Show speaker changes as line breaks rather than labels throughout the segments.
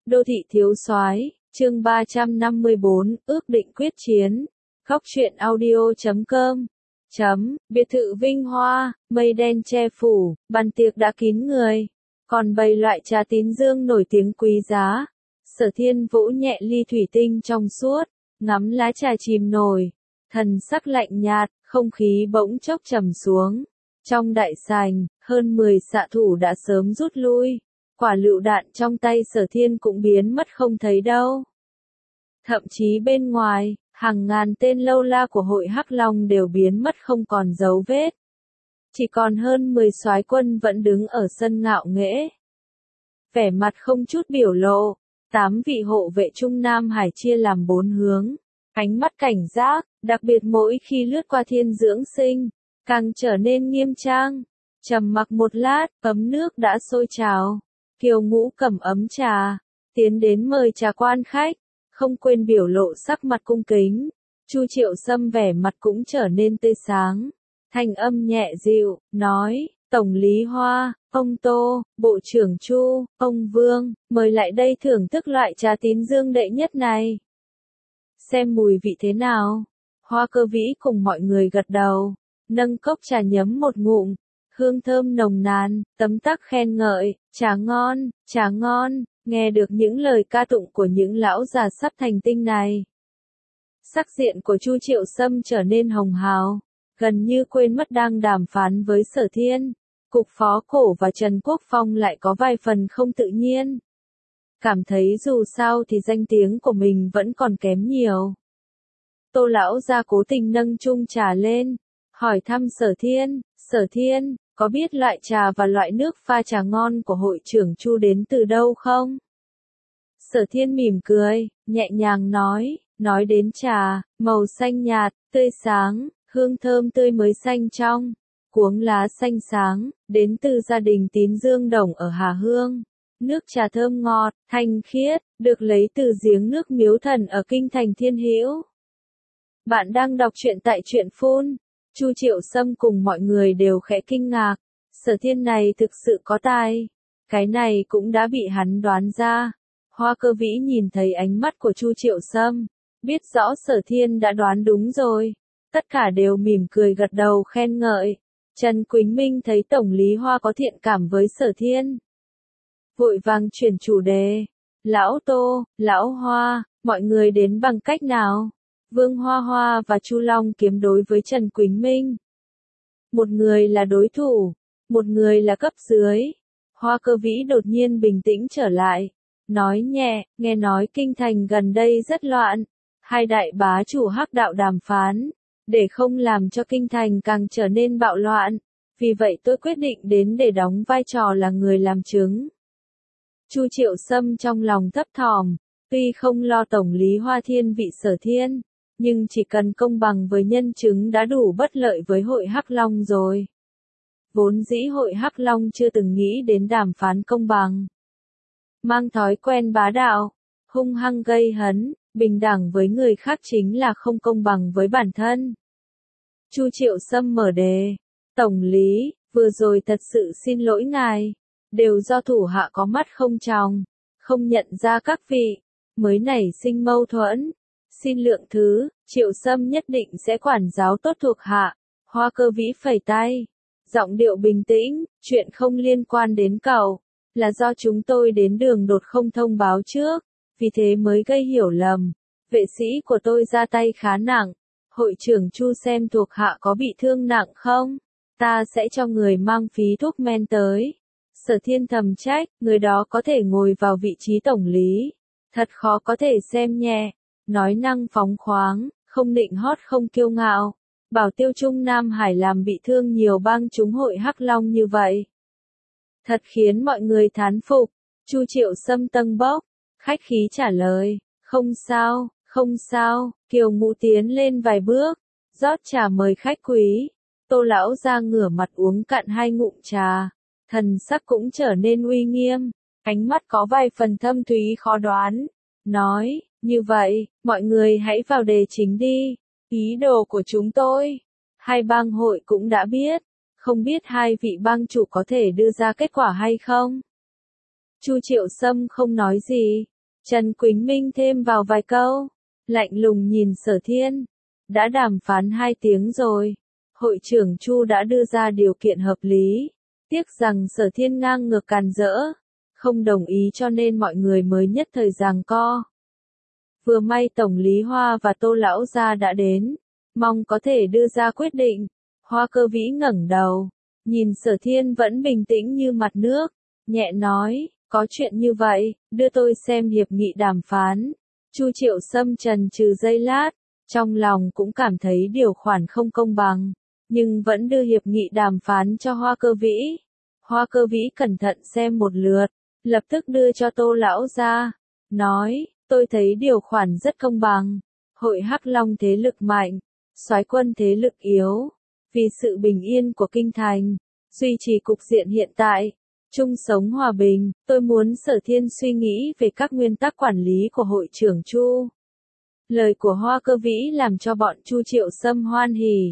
Đô thị thiếu soái, chương 354, ước định quyết chiến. Góc truyện audio.com. Biệt thự vinh hoa, mây đen che phủ, bàn tiệc đã kín người. Còn bày loại trà tín dương nổi tiếng quý giá. Sở Thiên vỗ nhẹ ly thủy tinh trong suốt, ngắm lá trà chìm nổi. Thần sắc lạnh nhạt, không khí bỗng chốc trầm xuống. Trong đại sảnh, hơn 10 xạ thủ đã sớm rút lui. Quả lựu đạn trong tay Sở Thiên cũng biến mất không thấy đâu. Thậm chí bên ngoài, hàng ngàn tên lâu la của hội Hắc Long đều biến mất không còn dấu vết. Chỉ còn hơn 10 soái quân vẫn đứng ở sân ngạo nghễ. Vẻ mặt không chút biểu lộ, 8 vị hộ vệ Trung Nam Hải chia làm 4 hướng. Ánh mắt cảnh giác, đặc biệt mỗi khi lướt qua Thiên Dưỡng Sinh, càng trở nên nghiêm trang. Trầm mặc một lát, ấm nước đã sôi trào. Kiều Ngũ cầm ấm trà, tiến đến mời trà quan khách, không quên biểu lộ sắc mặt cung kính. Chu Triệu Sâm vẻ mặt cũng trở nên tươi sáng, thanh âm nhẹ dịu, nói, Tổng lý Hoa, ông Tô, Bộ trưởng Chu, ông Vương, mời lại đây thưởng thức loại trà tín dương đệ nhất này. Xem mùi vị thế nào? Hoa Cơ Vĩ cùng mọi người gật đầu, nâng cốc trà nhấm một ngụm. Hương thơm nồng nàn, tấm tắc khen ngợi, trà ngon, nghe được những lời ca tụng của những lão già sắp thành tinh này. Sắc diện của Chu Triệu Sâm trở nên hồng hào, gần như quên mất đang đàm phán với Sở Thiên. Cục Phó Cổ và Trần Quốc Phong lại có vài phần không tự nhiên. Cảm thấy dù sao thì danh tiếng của mình vẫn còn kém nhiều. Tô lão gia cố tình nâng chung trà lên, hỏi thăm Sở Thiên, có biết loại trà và loại nước pha trà ngon của hội trưởng Chu đến từ đâu không? Sở Thiên mỉm cười, nhẹ nhàng nói đến trà, màu xanh nhạt, tươi sáng, hương thơm tươi mới xanh trong, cuống lá xanh sáng, đến từ gia đình Tín Dương Đồng ở Hà Hương. Nước trà thơm ngọt, thanh khiết, được lấy từ giếng nước Miếu Thần ở kinh thành Thiên Hữu. Bạn đang đọc truyện tại truyện Phun. Chu Triệu Sâm cùng mọi người đều khẽ kinh ngạc, Sở Thiên này thực sự có tài. Cái này cũng đã bị hắn đoán ra. Hoa Cơ Vĩ nhìn thấy ánh mắt của Chu Triệu Sâm, biết rõ Sở Thiên đã đoán đúng rồi. Tất cả đều mỉm cười gật đầu khen ngợi. Trần Quỳnh Minh thấy Tổng lý Hoa có thiện cảm với Sở Thiên, vội vàng chuyển chủ đề. Lão Tô, Lão Hoa, mọi người đến bằng cách nào? Vương Hoa Hoa và Chu Long Kiếm đối với Trần Quỳnh Minh. Một người là đối thủ, một người là cấp dưới. Hoa Cơ Vĩ đột nhiên bình tĩnh trở lại, nói nhẹ, nghe nói kinh thành gần đây rất loạn. Hai đại bá chủ Hắc đạo đàm phán, để không làm cho kinh thành càng trở nên bạo loạn. Vì vậy tôi quyết định đến để đóng vai trò là người làm chứng. Chu Triệu Sâm trong lòng thấp thỏm, tuy không lo Tổng lý Hoa thiên vị Sở Thiên, nhưng chỉ cần công bằng với nhân chứng đã đủ bất lợi với hội Hắc Long rồi. Vốn dĩ hội Hắc Long chưa từng nghĩ đến đàm phán công bằng. Mang thói quen bá đạo, hung hăng gây hấn, bình đẳng với người khác chính là không công bằng với bản thân. Chu Triệu Sâm mở đề, Tổng lý, vừa rồi thật sự xin lỗi ngài, đều do thủ hạ có mắt không tròng, không nhận ra các vị, mới nảy sinh mâu thuẫn. Xin lượng thứ, Triệu Sâm nhất định sẽ quản giáo tốt thuộc hạ. Hoa Cơ Vĩ phẩy tay, giọng điệu bình tĩnh, chuyện không liên quan đến cậu, là do chúng tôi đến đường đột không thông báo trước, vì thế mới gây hiểu lầm. Vệ sĩ của tôi ra tay khá nặng, hội trưởng Chu xem thuộc hạ có bị thương nặng không? Ta sẽ cho người mang phí thuốc men tới. Sở Thiên thầm trách, người đó có thể ngồi vào vị trí tổng lý, thật khó có thể xem nhẹ. Nói năng phóng khoáng, không nịnh hót không kiêu ngạo, bảo tiêu Trung Nam Hải làm bị thương nhiều bang chúng hội Hắc Long như vậy. Thật khiến mọi người thán phục. Chu Triệu Sâm tâng bốc, khách khí trả lời, không sao, Kiều Ngũ tiến lên vài bước, rót trà mời khách quý. Tô lão ra ngửa mặt uống cạn 2 ngụm trà, thần sắc cũng trở nên uy nghiêm, ánh mắt có vài phần thâm thúy khó đoán, nói, như vậy, mọi người hãy vào đề chính đi. Ý đồ của chúng tôi, hai bang hội cũng đã biết, không biết hai vị bang chủ có thể đưa ra kết quả hay không? Chu Triệu Sâm không nói gì, Trần Quỳnh Minh thêm vào vài câu, lạnh lùng nhìn Sở Thiên. Đã đàm phán 2 tiếng rồi. Hội trưởng Chu đã đưa ra điều kiện hợp lý. Tiếc rằng Sở Thiên ngang ngược càn rỡ, không đồng ý cho nên mọi người mới nhất thời giằng co. Vừa may Tổng Lý Hoa và Tô Lão Gia đã đến, mong có thể đưa ra quyết định. Hoa Cơ Vĩ ngẩng đầu, nhìn Sở Thiên vẫn bình tĩnh như mặt nước, nhẹ nói, có chuyện như vậy, đưa tôi xem hiệp nghị đàm phán. Chu Triệu Sâm chần chừ giây lát, trong lòng cũng cảm thấy điều khoản không công bằng, nhưng vẫn đưa hiệp nghị đàm phán cho Hoa Cơ Vĩ. Hoa Cơ Vĩ cẩn thận xem một lượt, lập tức đưa cho Tô Lão Gia, nói, tôi thấy điều khoản rất công bằng. Hội Hắc Long thế lực mạnh, Soái Quân thế lực yếu. Vì sự bình yên của kinh thành, duy trì cục diện hiện tại, chung sống hòa bình, tôi muốn Sở Thiên suy nghĩ về các nguyên tắc quản lý của hội trưởng Chu. Lời của Hoa Cơ Vĩ làm cho bọn Chu Triệu Sâm hoan hỉ.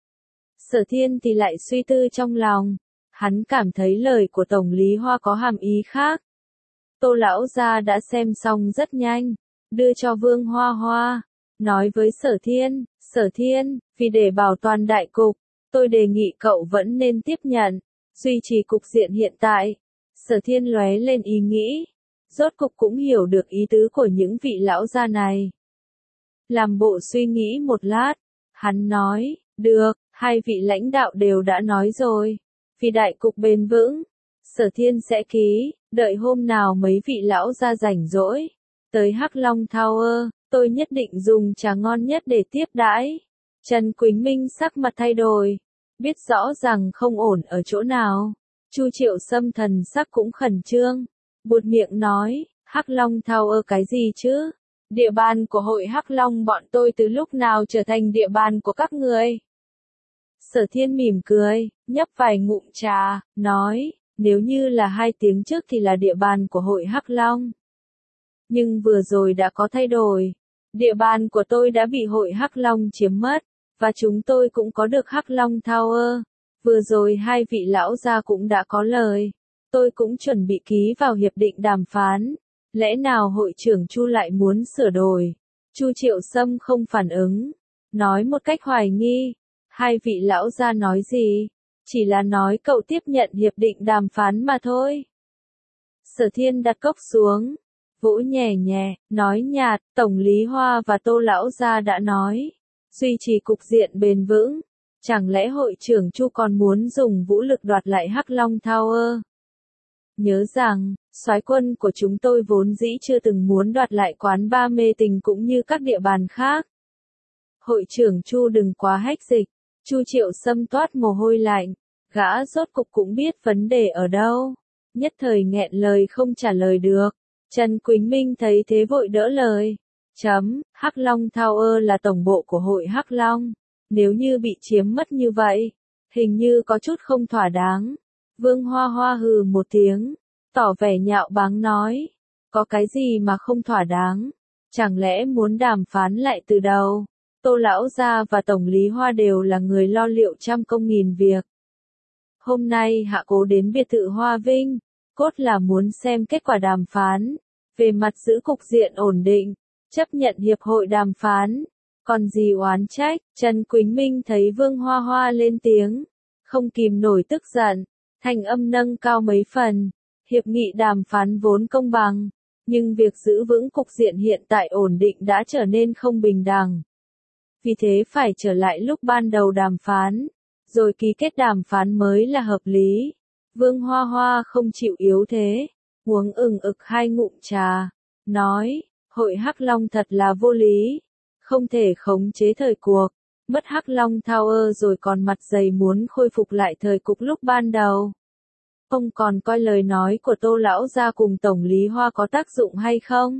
Sở Thiên thì lại suy tư trong lòng, hắn cảm thấy lời của Tổng Lý Hoa có hàm ý khác. Tô Lão Gia đã xem xong rất nhanh, đưa cho Vương Hoa Hoa, nói với Sở Thiên, vì để bảo toàn đại cục, tôi đề nghị cậu vẫn nên tiếp nhận, duy trì cục diện hiện tại. Sở Thiên lóe lên ý nghĩ, rốt cục cũng hiểu được ý tứ của những vị lão gia này. Làm bộ suy nghĩ một lát, hắn nói, được, 2 vị lãnh đạo đều đã nói rồi, vì đại cục bền vững, Sở Thiên sẽ ký, đợi hôm nào mấy vị lão gia rảnh rỗi, tới Hắc Long Tower, tôi nhất định dùng trà ngon nhất để tiếp đãi. Trần Quỳnh Minh sắc mặt thay đổi, biết rõ rằng không ổn ở chỗ nào. Chu Triệu Sâm thần sắc cũng khẩn trương, buột miệng nói, Hắc Long Tower cái gì chứ? Địa bàn của hội Hắc Long bọn tôi từ lúc nào trở thành địa bàn của các người? Sở Thiên mỉm cười, nhấp vài ngụm trà, nói, nếu như là 2 tiếng trước thì là địa bàn của hội Hắc Long. Nhưng vừa rồi đã có thay đổi. Địa bàn của tôi đã bị hội Hắc Long chiếm mất, và chúng tôi cũng có được Hắc Long Tower. Vừa rồi 2 vị lão gia cũng đã có lời. Tôi cũng chuẩn bị ký vào hiệp định đàm phán. Lẽ nào hội trưởng Chu lại muốn sửa đổi? Chu Triệu Sâm không phản ứng, nói một cách hoài nghi. 2 vị lão gia nói gì? Chỉ là nói cậu tiếp nhận hiệp định đàm phán mà thôi. Sở Thiên đặt cốc xuống, vỗ nhẹ nhẹ, nói nhạt, Tổng Lý Hoa và Tô Lão Gia đã nói, duy trì cục diện bền vững. Chẳng lẽ hội trưởng Chu còn muốn dùng vũ lực đoạt lại Hắc Long Tower? Nhớ rằng, soái quân của chúng tôi vốn dĩ chưa từng muốn đoạt lại quán ba mê tình cũng như các địa bàn khác. Hội trưởng Chu đừng quá hách dịch. Chu Triệu Sâm toát mồ hôi lạnh, gã rốt cục cũng biết vấn đề ở đâu, nhất thời nghẹn lời không trả lời được. Trần Quỳnh Minh thấy thế vội đỡ lời. Hắc Long Tower là tổng bộ của hội Hắc Long, nếu như bị chiếm mất như vậy, hình như có chút không thỏa đáng. Vương Hoa Hoa hừ một tiếng, tỏ vẻ nhạo báng nói, có cái gì mà không thỏa đáng, chẳng lẽ muốn đàm phán lại từ đầu? Tô Lão Gia và Tổng Lý Hoa đều là người lo liệu trăm công nghìn việc. Hôm nay hạ cố đến biệt thự Hoa Vinh, cốt là muốn xem kết quả đàm phán, về mặt giữ cục diện ổn định, chấp nhận hiệp hội đàm phán, còn gì oán trách. Trần Quỳnh Minh thấy Vương Hoa Hoa lên tiếng, không kìm nổi tức giận, thanh âm nâng cao mấy phần, hiệp nghị đàm phán vốn công bằng, nhưng việc giữ vững cục diện hiện tại ổn định đã trở nên không bình đẳng. Vì thế phải trở lại lúc ban đầu đàm phán, rồi ký kết đàm phán mới là hợp lý. Vương Hoa Hoa không chịu yếu thế, uống ực 2 ngụm trà, nói, hội Hắc Long thật là vô lý, không thể khống chế thời cuộc, mất Hắc Long Tower rồi còn mặt dày muốn khôi phục lại thời cục lúc ban đầu. Ông còn coi lời nói của Tô Lão Gia cùng Tổng Lý Hoa có tác dụng hay không?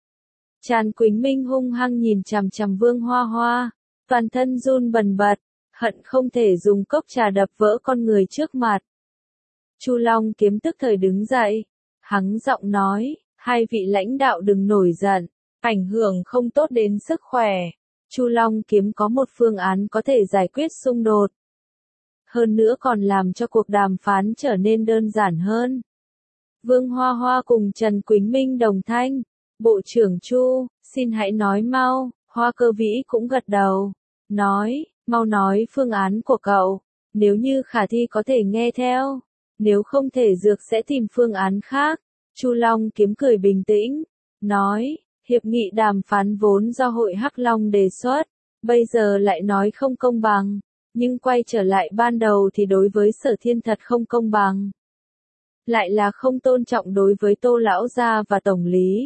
Trần Quỳnh Minh hung hăng nhìn chằm chằm Vương Hoa Hoa, toàn thân run bần bật, hận không thể dùng cốc trà đập vỡ con người trước mặt. Chu Long Kiếm tức thời đứng dậy, hắng giọng nói, 2 vị lãnh đạo đừng nổi giận, ảnh hưởng không tốt đến sức khỏe. Chu Long Kiếm có một phương án có thể giải quyết xung đột. Hơn nữa còn làm cho cuộc đàm phán trở nên đơn giản hơn. Vương Hoa Hoa cùng Trần Quỳnh Minh đồng thanh, Bộ trưởng Chu, xin hãy nói mau. Hoa Cơ Vĩ cũng gật đầu. Nói, mau nói phương án của cậu. Nếu như khả thi có thể nghe theo. Nếu không thể dược sẽ tìm phương án khác. Chu Long Kiếm cười bình tĩnh. Nói, hiệp nghị đàm phán vốn do Hội Hắc Long đề xuất. Bây giờ lại nói không công bằng. Nhưng quay trở lại ban đầu thì đối với Sở Thiên thật không công bằng. Lại là không tôn trọng đối với Tô Lão Gia và Tổng Lý.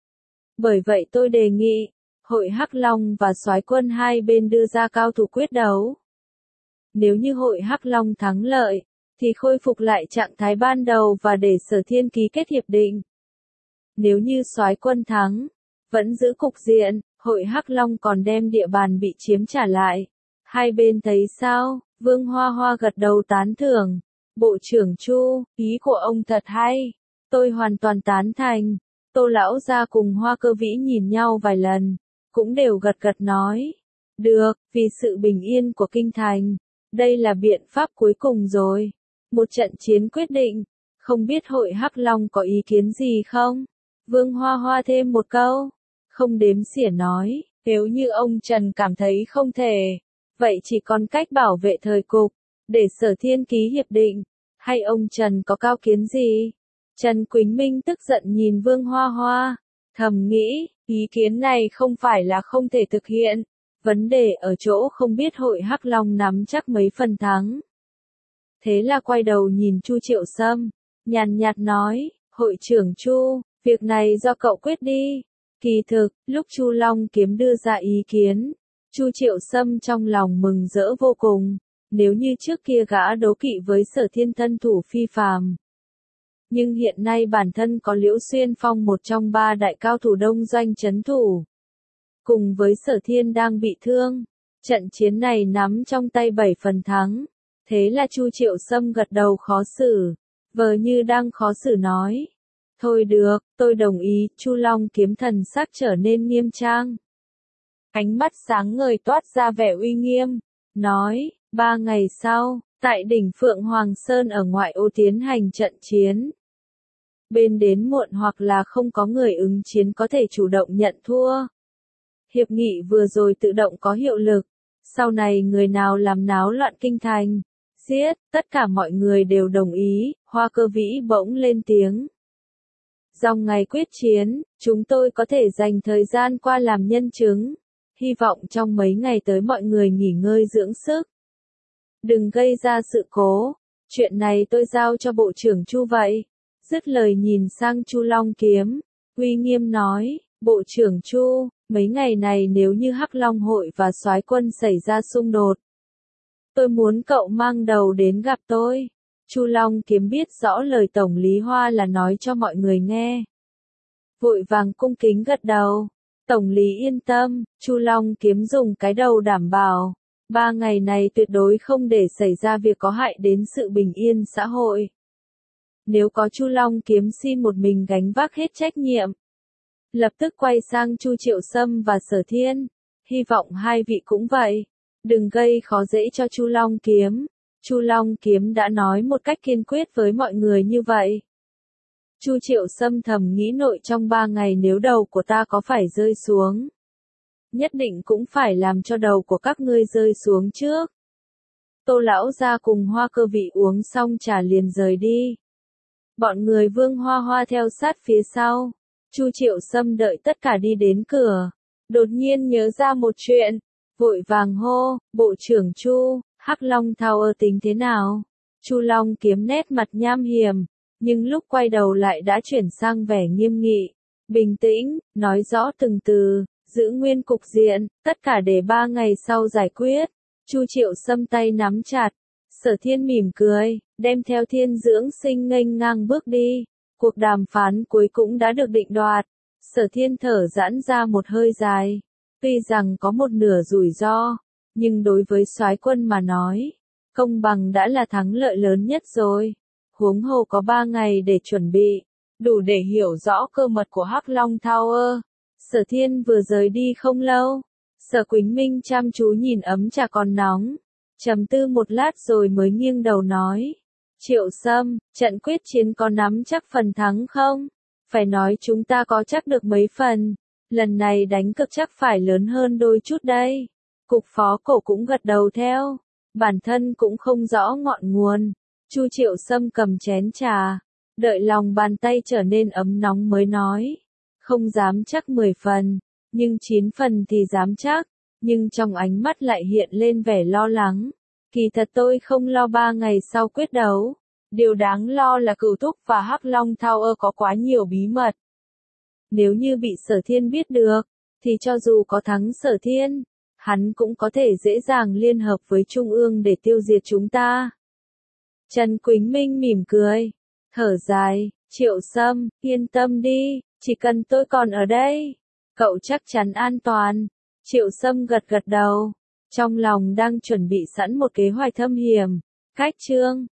Bởi vậy tôi đề nghị, Hội Hắc Long và Soái Quân hai bên đưa ra cao thủ quyết đấu. Nếu như Hội Hắc Long thắng lợi, thì khôi phục lại trạng thái ban đầu và để Sở Thiên ký kết hiệp định. Nếu như Soái Quân thắng, vẫn giữ cục diện, Hội Hắc Long còn đem địa bàn bị chiếm trả lại. Hai bên thấy sao? Vương Hoa Hoa gật đầu tán thưởng. Bộ trưởng Chu, ý của ông thật hay. Tôi hoàn toàn tán thành. Tô Lão Gia cùng Hoa Cơ Vĩ nhìn nhau vài lần, cũng đều gật gật nói. Được, vì sự bình yên của kinh thành. Đây là biện pháp cuối cùng rồi. Một trận chiến quyết định. Không biết Hội Hắc Long có ý kiến gì không? Vương Hoa Hoa thêm một câu. Không đếm xỉa nói, nếu như ông Trần cảm thấy không thể, vậy chỉ còn cách bảo vệ thời cục, để Sở Thiên ký hiệp định, hay ông Trần có cao kiến gì? Trần Quỳnh Minh tức giận nhìn Vương Hoa Hoa, thầm nghĩ, ý kiến này không phải là không thể thực hiện, vấn đề ở chỗ không biết Hội Hắc Long nắm chắc mấy phần thắng. Thế là quay đầu nhìn Chu Triệu Sâm, nhàn nhạt nói, Hội trưởng Chu, việc này do cậu quyết đi. Kỳ thực, lúc Chu Long Kiếm đưa ra ý kiến, Chu Triệu Sâm trong lòng mừng rỡ vô cùng, nếu như trước kia gã đấu kỵ với Sở Thiên thân thủ phi phàm. Nhưng hiện nay bản thân có Liễu Xuyên Phong một trong ba đại cao thủ đông doanh trấn thủ. Cùng với Sở Thiên đang bị thương, trận chiến này nắm trong tay 7 phần thắng, thế là Chu Triệu Sâm gật đầu khó xử, vờ như đang khó xử nói. Thôi được, tôi đồng ý, Chu Long Kiếm thần sắc trở nên nghiêm trang. Ánh mắt sáng ngời toát ra vẻ uy nghiêm, nói, 3 ngày sau, tại đỉnh Phượng Hoàng Sơn ở ngoại ô tiến hành trận chiến. Bên đến muộn hoặc là không có người ứng chiến có thể chủ động nhận thua. Hiệp nghị vừa rồi tự động có hiệu lực, sau này người nào làm náo loạn kinh thành, giết, tất cả mọi người đều đồng ý, Hoa Cơ Vĩ bỗng lên tiếng. Dòng ngày quyết chiến, chúng tôi có thể dành thời gian qua làm nhân chứng. Hy vọng trong mấy ngày tới mọi người nghỉ ngơi dưỡng sức. Đừng gây ra sự cố. Chuyện này tôi giao cho Bộ trưởng Chu vậy. Dứt lời nhìn sang Chu Long Kiếm. Uy nghiêm nói, Bộ trưởng Chu, mấy ngày này nếu như Hắc Long Hội và Soái Quân xảy ra xung đột. Tôi muốn cậu mang đầu đến gặp tôi. Chu Long Kiếm biết rõ lời Tổng Lý Hoa là nói cho mọi người nghe. Vội vàng cung kính gật đầu. Tổng Lý yên tâm, Chu Long Kiếm dùng cái đầu đảm bảo. 3 ngày này tuyệt đối không để xảy ra việc có hại đến sự bình yên xã hội. Nếu có Chu Long Kiếm xin một mình gánh vác hết trách nhiệm. Lập tức quay sang Chu Triệu Sâm và Sở Thiên. Hy vọng hai vị cũng vậy. Đừng gây khó dễ cho Chu Long Kiếm. Chu Long Kiếm đã nói một cách kiên quyết với mọi người như vậy. Chu Triệu Sâm thầm nghĩ nội trong 3 ngày nếu đầu của ta có phải rơi xuống. Nhất định cũng phải làm cho đầu của các ngươi rơi xuống trước. Tô Lão Gia cùng Hoa Cơ Vị uống xong trà liền rời đi. Bọn người Vương Hoa Hoa theo sát phía sau. Chu Triệu Sâm đợi tất cả đi đến cửa. Đột nhiên nhớ ra một chuyện. Vội vàng hô, Bộ trưởng Chu, Hắc Long Tower tính thế nào? Chu Long Kiếm nét mặt nham hiểm, nhưng lúc quay đầu lại đã chuyển sang vẻ nghiêm nghị, bình tĩnh, nói rõ từng từ, giữ nguyên cục diện, tất cả để 3 ngày sau giải quyết. Chu Triệu Sâm tay nắm chặt, Sở Thiên mỉm cười, đem theo Thiên Dưỡng Sinh nghênh ngang bước đi. Cuộc đàm phán cuối cũng đã được định đoạt. Sở Thiên thở giãn ra một hơi dài. Tuy rằng có một nửa rủi ro, nhưng đối với Soái Quân mà nói, công bằng đã là thắng lợi lớn nhất rồi. Huống hồ có 3 ngày để chuẩn bị, đủ để hiểu rõ cơ mật của Hắc Long Tower. Sở Thiên vừa rời đi không lâu, Sở Quỳnh Minh chăm chú nhìn ấm trà còn nóng, trầm tư một lát rồi mới nghiêng đầu nói, Triệu Sâm, trận quyết chiến có nắm chắc phần thắng không? Phải nói chúng ta có chắc được mấy phần, lần này đánh cực chắc phải lớn hơn đôi chút đây. Cục phó cổ cũng gật đầu theo, bản thân cũng không rõ ngọn nguồn. Chu Triệu Sâm cầm chén trà, đợi lòng bàn tay trở nên ấm nóng mới nói, không dám chắc 10 phần, nhưng 9 phần thì dám chắc, nhưng trong ánh mắt lại hiện lên vẻ lo lắng. Kỳ thật tôi không lo 3 ngày sau quyết đấu, điều đáng lo là Cửu Thúc và Hắc Long Tower có quá nhiều bí mật. Nếu như bị Sở Thiên biết được, thì cho dù có thắng Sở Thiên, hắn cũng có thể dễ dàng liên hợp với Trung ương để tiêu diệt chúng ta. Trần Quýnh Minh mỉm cười, thở dài, Triệu Sâm, yên tâm đi, chỉ cần tôi còn ở đây, cậu chắc chắn an toàn. Triệu Sâm gật gật đầu, trong lòng đang chuẩn bị sẵn một kế hoạch thâm hiểm. Cách chương